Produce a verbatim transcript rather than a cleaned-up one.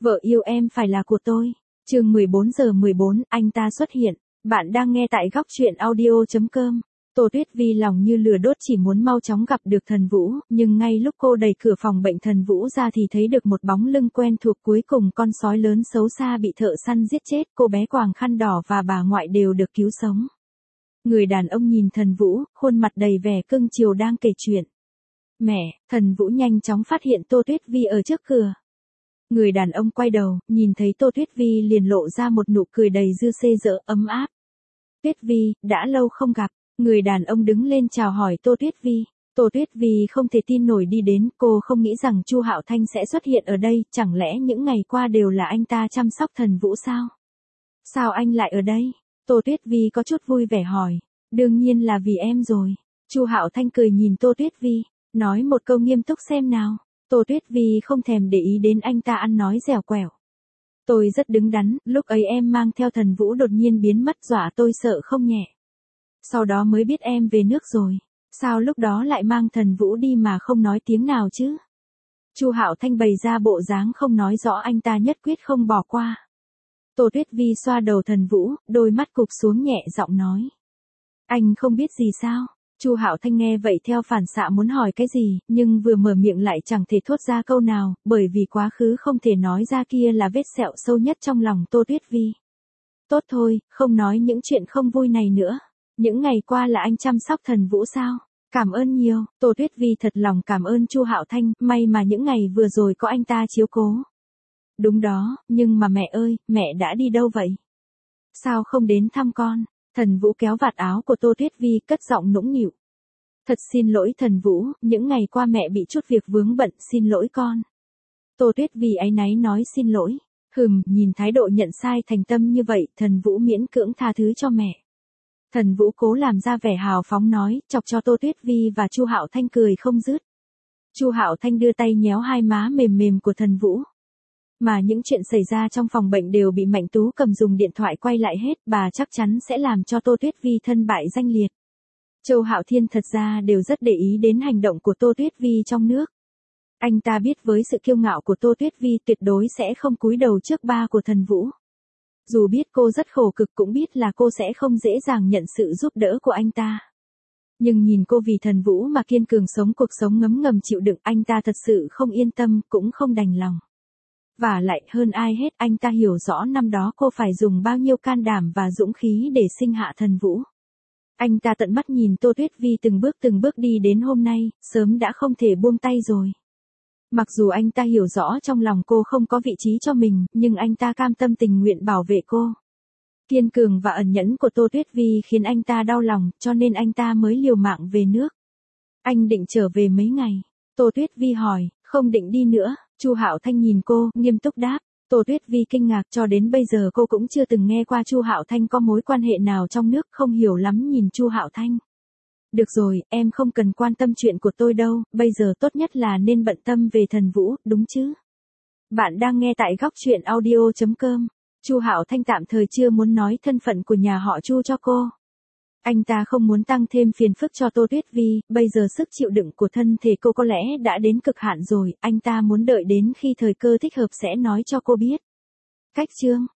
Vợ yêu em phải là của tôi. Chương mười bốn giờ mười bốn, anh ta xuất hiện. Bạn đang nghe tại góc truyện audio chấm com. Tô Tuyết Vi lòng như lửa đốt chỉ muốn mau chóng gặp được Thần Vũ, nhưng ngay lúc cô đẩy cửa phòng bệnh Thần Vũ ra thì thấy được một bóng lưng quen thuộc, cuối cùng con sói lớn xấu xa bị thợ săn giết chết, cô bé quàng khăn đỏ và bà ngoại đều được cứu sống. Người đàn ông nhìn Thần Vũ, khuôn mặt đầy vẻ cưng chiều đang kể chuyện. Mẹ, Thần Vũ nhanh chóng phát hiện Tô Tuyết Vi ở trước cửa. Người đàn ông quay đầu, nhìn thấy Tô Tuyết Vi liền lộ ra một nụ cười đầy dư xê dỡ ấm áp. Tuyết Vi, đã lâu không gặp. Người đàn ông đứng lên chào hỏi Tô Tuyết Vi. Tô Tuyết Vi không thể tin nổi đi đến, cô không nghĩ rằng Chu Hạo Thanh sẽ xuất hiện ở đây, chẳng lẽ những ngày qua đều là anh ta chăm sóc Thần Vũ sao? Sao anh lại ở đây? Tô Tuyết Vi có chút vui vẻ hỏi. Đương nhiên là vì em rồi. Chu Hạo Thanh cười nhìn Tô Tuyết Vi, nói một câu nghiêm túc xem nào. Tô Tuyết Vi không thèm để ý đến anh ta ăn nói dẻo quẹo. Tôi rất đứng đắn, lúc ấy em mang theo Thần Vũ đột nhiên biến mất dọa tôi sợ không nhẹ. Sau đó mới biết em về nước rồi. Sao lúc đó lại mang Thần Vũ đi mà không nói tiếng nào chứ? Chu Hạo Thanh bày ra bộ dáng không nói rõ, anh ta nhất quyết không bỏ qua. Tô Tuyết Vi xoa đầu Thần Vũ, đôi mắt cụp xuống nhẹ giọng nói. Anh không biết gì sao? Chu Hạo Thanh nghe vậy theo phản xạ muốn hỏi cái gì, nhưng vừa mở miệng lại chẳng thể thốt ra câu nào, bởi vì quá khứ không thể nói ra kia là vết sẹo sâu nhất trong lòng Tô Tuyết Vi. Tốt thôi, không nói những chuyện không vui này nữa. Những ngày qua là anh chăm sóc Thần Vũ sao? Cảm ơn nhiều. Tô Tuyết Vi thật lòng cảm ơn Chu Hạo Thanh, may mà những ngày vừa rồi có anh ta chiếu cố. Đúng đó, nhưng mà mẹ ơi, mẹ đã đi đâu vậy? Sao không đến thăm con? Thần Vũ kéo vạt áo của Tô Tuyết Vi, cất giọng nũng nịu. Thật xin lỗi Thần Vũ, những ngày qua mẹ bị chút việc vướng bận, xin lỗi con. Tô Tuyết Vi áy náy nói xin lỗi. Hừm, nhìn thái độ nhận sai thành tâm như vậy, Thần Vũ miễn cưỡng tha thứ cho mẹ. Thần Vũ cố làm ra vẻ hào phóng nói, chọc cho Tô Tuyết Vi và Chu Hạo Thanh cười không dứt. Chu Hạo Thanh đưa tay nhéo hai má mềm mềm của Thần Vũ. Mà những chuyện xảy ra trong phòng bệnh đều bị Mạnh Tú cầm dùng điện thoại quay lại hết, bà chắc chắn sẽ làm cho Tô Tuyết Vi thân bại danh liệt. Châu Hạo Thiên thật ra đều rất để ý đến hành động của Tô Tuyết Vi trong nước. Anh ta biết với sự kiêu ngạo của Tô Tuyết Vi tuyệt đối sẽ không cúi đầu trước ba của Thần Vũ. Dù biết cô rất khổ cực cũng biết là cô sẽ không dễ dàng nhận sự giúp đỡ của anh ta. Nhưng nhìn cô vì Thần Vũ mà kiên cường sống cuộc sống ngấm ngầm chịu đựng, anh ta thật sự không yên tâm, cũng không đành lòng. Và lại hơn ai hết anh ta hiểu rõ năm đó cô phải dùng bao nhiêu can đảm và dũng khí để sinh hạ Thần Vũ. Anh ta tận mắt nhìn Tô Tuyết Vi từng bước từng bước đi đến hôm nay, sớm đã không thể buông tay rồi. Mặc dù anh ta hiểu rõ trong lòng cô không có vị trí cho mình, nhưng anh ta cam tâm tình nguyện bảo vệ cô. Kiên cường và ẩn nhẫn của Tô Tuyết Vi khiến anh ta đau lòng, cho nên anh ta mới liều mạng về nước. Anh định trở về mấy ngày? Tô Tuyết Vi hỏi. Không định đi nữa. Chu Hạo Thanh nhìn cô, nghiêm túc đáp. Tô Tuyết Vi kinh ngạc, cho đến bây giờ cô cũng chưa từng nghe qua Chu Hạo Thanh có mối quan hệ nào trong nước, không hiểu lắm nhìn Chu Hạo Thanh. Được rồi, em không cần quan tâm chuyện của tôi đâu, bây giờ tốt nhất là nên bận tâm về Thần Vũ, đúng chứ? Bạn đang nghe tại góc truyện audio chấm com. Chu Hạo Thanh tạm thời chưa muốn nói thân phận của nhà họ Chu cho cô. Anh ta không muốn tăng thêm phiền phức cho Tô Tuyết Vi, bây giờ sức chịu đựng của thân thể cô có lẽ đã đến cực hạn rồi, anh ta muốn đợi đến khi thời cơ thích hợp sẽ nói cho cô biết. Cách chương